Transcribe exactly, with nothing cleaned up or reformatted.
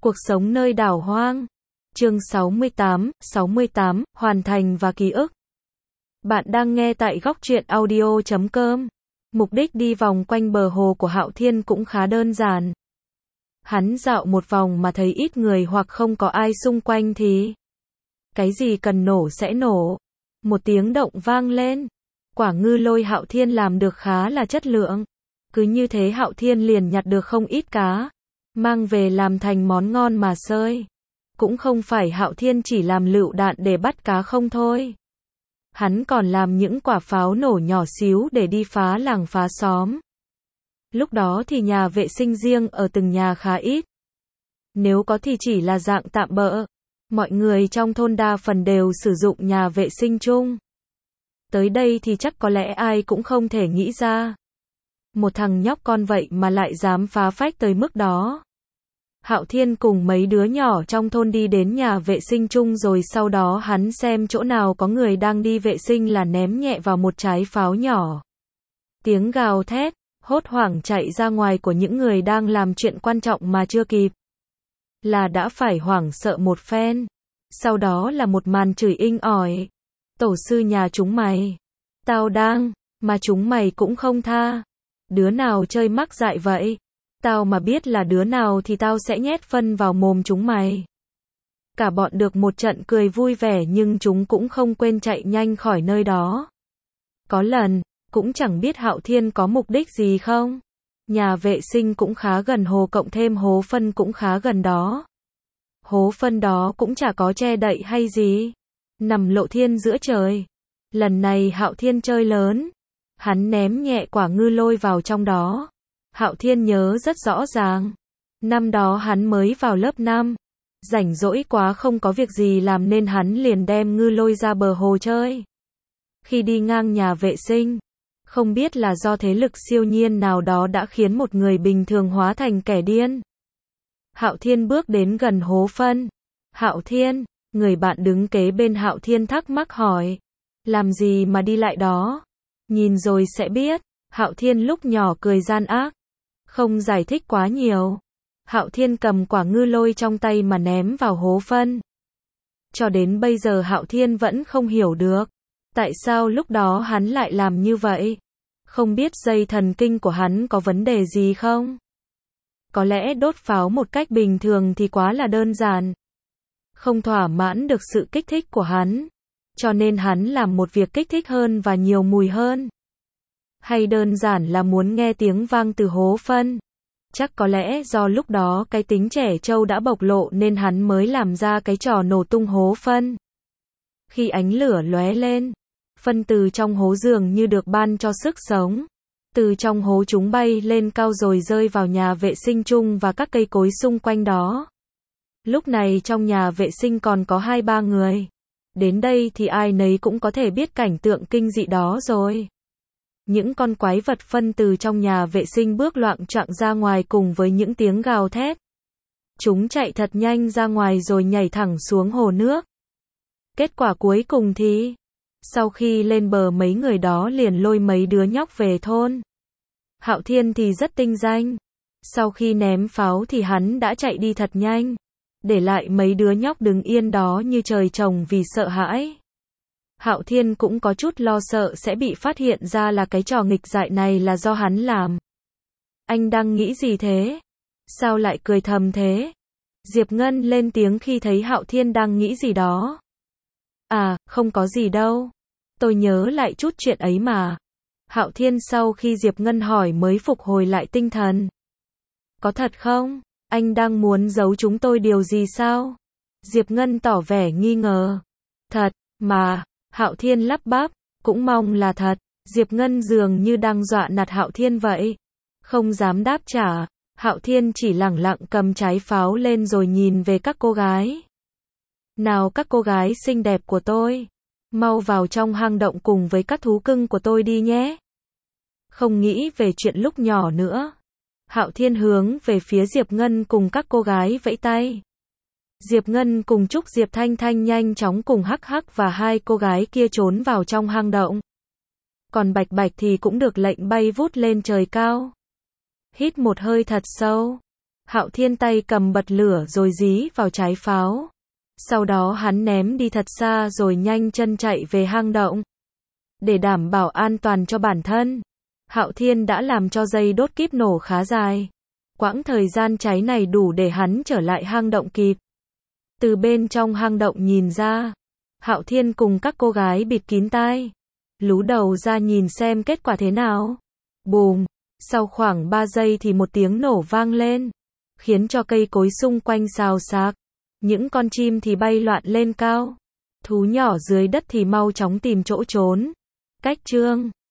Cuộc sống nơi đảo hoang. Chương sáu mươi tám, sáu mươi tám, hoàn thành và ký ức. Bạn đang nghe tại góc truyện audio chấm com. Mục đích đi vòng quanh bờ hồ của Hạo Thiên cũng khá đơn giản. Hắn dạo một vòng mà thấy ít người hoặc không có ai xung quanh thì cái gì cần nổ sẽ nổ. Một tiếng động vang lên. Quả ngư lôi Hạo Thiên làm được khá là chất lượng. Cứ như thế Hạo Thiên liền nhặt được không ít cá, mang về làm thành món ngon mà xơi. Cũng không phải Hạo Thiên chỉ làm lựu đạn để bắt cá không thôi. Hắn còn làm những quả pháo nổ nhỏ xíu để đi phá làng phá xóm. Lúc đó thì nhà vệ sinh riêng ở từng nhà khá ít. Nếu có thì chỉ là dạng tạm bợ. Mọi người trong thôn đa phần đều sử dụng nhà vệ sinh chung. Tới đây thì chắc có lẽ ai cũng không thể nghĩ ra. Một thằng nhóc con vậy mà lại dám phá phách tới mức đó. Hạo Thiên cùng mấy đứa nhỏ trong thôn đi đến nhà vệ sinh chung rồi sau đó hắn xem chỗ nào có người đang đi vệ sinh là ném nhẹ vào một trái pháo nhỏ. Tiếng gào thét, hốt hoảng chạy ra ngoài của những người đang làm chuyện quan trọng mà chưa kịp là đã phải hoảng sợ một phen. Sau đó là một màn chửi inh ỏi. Tổ sư nhà chúng mày. Tao đang, mà chúng mày cũng không tha. Đứa nào chơi mắc dại vậy? Tao mà biết là đứa nào thì tao sẽ nhét phân vào mồm chúng mày. Cả bọn được một trận cười vui vẻ nhưng chúng cũng không quên chạy nhanh khỏi nơi đó. Có lần, cũng chẳng biết Hạo Thiên có mục đích gì không. Nhà vệ sinh cũng khá gần hồ cộng thêm hố phân cũng khá gần đó. Hố phân đó cũng chả có che đậy hay gì. Nằm lộ thiên giữa trời. Lần này Hạo Thiên chơi lớn. Hắn ném nhẹ quả ngư lôi vào trong đó. Hạo Thiên nhớ rất rõ ràng. Năm đó hắn mới vào lớp năm. Rảnh rỗi quá không có việc gì làm nên hắn liền đem ngư lôi ra bờ hồ chơi. Khi đi ngang nhà vệ sinh, không biết là do thế lực siêu nhiên nào đó đã khiến một người bình thường hóa thành kẻ điên. Hạo Thiên bước đến gần hố phân. Hạo Thiên, người bạn đứng kế bên Hạo Thiên thắc mắc hỏi. Làm gì mà đi lại đó? Nhìn rồi sẽ biết. Hạo Thiên lúc nhỏ cười gian ác. Không giải thích quá nhiều. Hạo Thiên cầm quả ngư lôi trong tay mà ném vào hố phân. Cho đến bây giờ Hạo Thiên vẫn không hiểu được. Tại sao lúc đó hắn lại làm như vậy? Không biết dây thần kinh của hắn có vấn đề gì không? Có lẽ đốt pháo một cách bình thường thì quá là đơn giản. Không thỏa mãn được sự kích thích của hắn. Cho nên hắn làm một việc kích thích hơn và nhiều mùi hơn. Hay đơn giản là muốn nghe tiếng vang từ hố phân. Chắc có lẽ do lúc đó cái tính trẻ trâu đã bộc lộ nên hắn mới làm ra cái trò nổ tung hố phân. Khi ánh lửa lóe lên, phân từ trong hố dường như được ban cho sức sống. Từ trong hố chúng bay lên cao rồi rơi vào nhà vệ sinh chung và các cây cối xung quanh đó. Lúc này trong nhà vệ sinh còn có hai ba người. Đến đây thì ai nấy cũng có thể biết cảnh tượng kinh dị đó rồi. Những con quái vật phân từ trong nhà vệ sinh bước loạng choạng ra ngoài cùng với những tiếng gào thét. Chúng chạy thật nhanh ra ngoài rồi nhảy thẳng xuống hồ nước. Kết quả cuối cùng thì, sau khi lên bờ mấy người đó liền lôi mấy đứa nhóc về thôn. Hạo Thiên thì rất tinh danh. Sau khi ném pháo thì hắn đã chạy đi thật nhanh. Để lại mấy đứa nhóc đứng yên đó như trời trồng vì sợ hãi. Hạo Thiên cũng có chút lo sợ sẽ bị phát hiện ra là cái trò nghịch dại này là do hắn làm. Anh đang nghĩ gì thế? Sao lại cười thầm thế? Diệp Ngân lên tiếng khi thấy Hạo Thiên đang nghĩ gì đó. À, không có gì đâu. Tôi nhớ lại chút chuyện ấy mà. Hạo Thiên sau khi Diệp Ngân hỏi mới phục hồi lại tinh thần. Có thật không? Anh đang muốn giấu chúng tôi điều gì sao? Diệp Ngân tỏ vẻ nghi ngờ. Thật, mà. Hạo Thiên lắp bắp, cũng mong là thật. Diệp Ngân dường như đang dọa nạt Hạo Thiên vậy. Không dám đáp trả. Hạo Thiên chỉ lẳng lặng cầm trái pháo lên rồi nhìn về các cô gái. Nào các cô gái xinh đẹp của tôi. Mau vào trong hang động cùng với các thú cưng của tôi đi nhé. Không nghĩ về chuyện lúc nhỏ nữa. Hạo Thiên hướng về phía Diệp Ngân cùng các cô gái vẫy tay. Diệp Ngân cùng Trúc Diệp Thanh Thanh nhanh chóng cùng Hắc Hắc và hai cô gái kia trốn vào trong hang động. Còn Bạch Bạch thì cũng được lệnh bay vút lên trời cao. Hít một hơi thật sâu. Hạo Thiên tay cầm bật lửa rồi dí vào trái pháo. Sau đó hắn ném đi thật xa rồi nhanh chân chạy về hang động. Để đảm bảo an toàn cho bản thân, Hạo Thiên đã làm cho dây đốt kíp nổ khá dài. Quãng thời gian cháy này đủ để hắn trở lại hang động kịp. Từ bên trong hang động nhìn ra, Hạo Thiên cùng các cô gái bịt kín tai, lú đầu ra nhìn xem kết quả thế nào. Bùm, sau khoảng ba giây thì một tiếng nổ vang lên, khiến cho cây cối xung quanh xào xạc. Những con chim thì bay loạn lên cao. Thú nhỏ dưới đất thì mau chóng tìm chỗ trốn. Cách chương